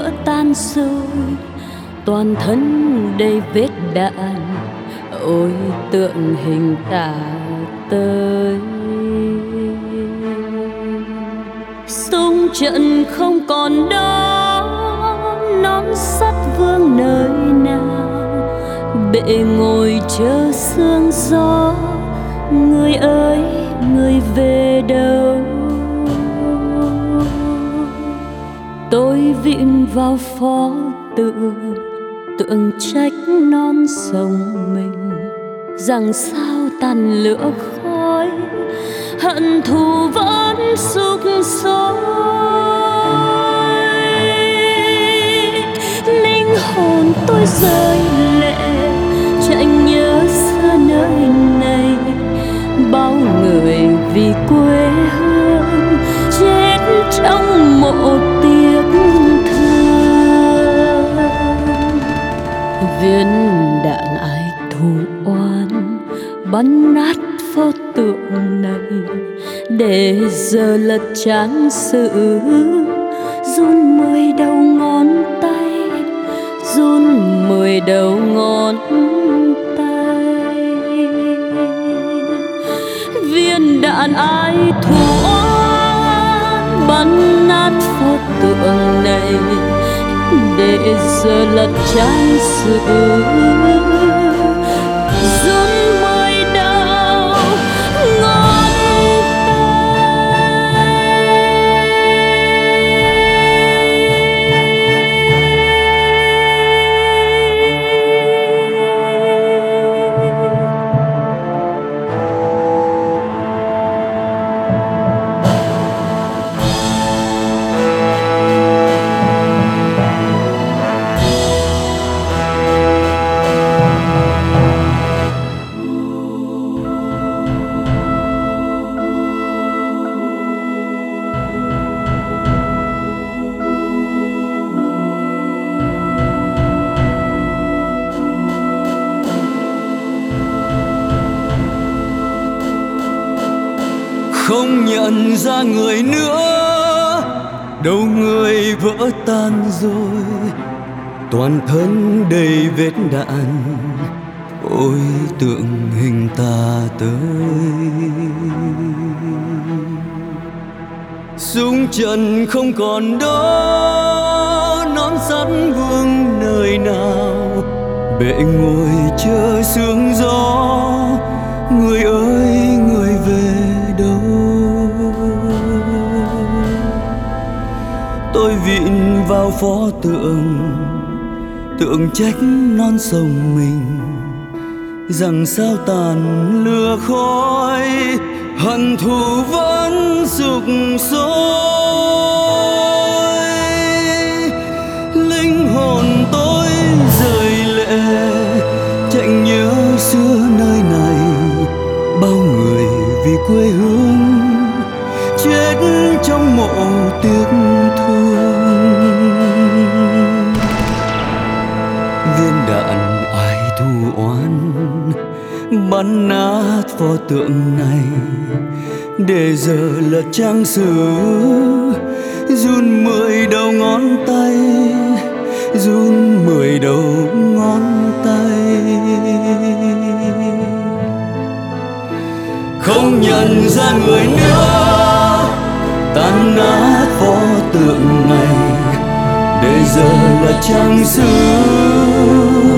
vỡ tan rồi, toàn thân đầy vết đạn, ôi tượng hình tả tới. Sông trận không còn đó, nón sắt vương nơi nào, bệ ngồi chờ sương gió, người ơi người về đâu. Tôi vịn vào pho tượng, tượng trách non sông mình, rằng sao tàn lửa khói, hận thù vẫn sục sôi. Linh hồn tôi rơi lệ, chạy nhớ xưa nơi này, bao người vì quê hương chết trong mộ tiếc thương. Viên đạn ai thù oan bắn nát pho tượng này, để giờ lật trang sử run 10 đầu ngón tay, run 10 đầu ngón tay. Viên đạn ai thù oan bắn nát pho tượng này, để giờ lật trang sử run 10 đầu ngón không nhận ra người nữa, đầu người vỡ tan rồi, toàn thân đầy vết đạn, ôi tượng hình ta tới. Súng trận không còn đó, nón sắt vương nơi nào, bệ ngồi chờ sương gió, người ơi người về đâu. Tôi vịn vào pho tượng, tượng trách non sông mình, rằng sao tàn lửa khói, hận thù vẫn sục sôi. Linh hồn tôi rơi lệ, chạy nhớ xưa nơi này, bao người vì quê hương chết trong mộ tiếc thương. Viên đạn ai thù oán bắn nát pho tượng này, để giờ lật trang sử run 10 đầu ngón tay, run 10 đầu ngón tay. Không nhận ra người nữa, tan nát pho tượng này, để giờ là trang sử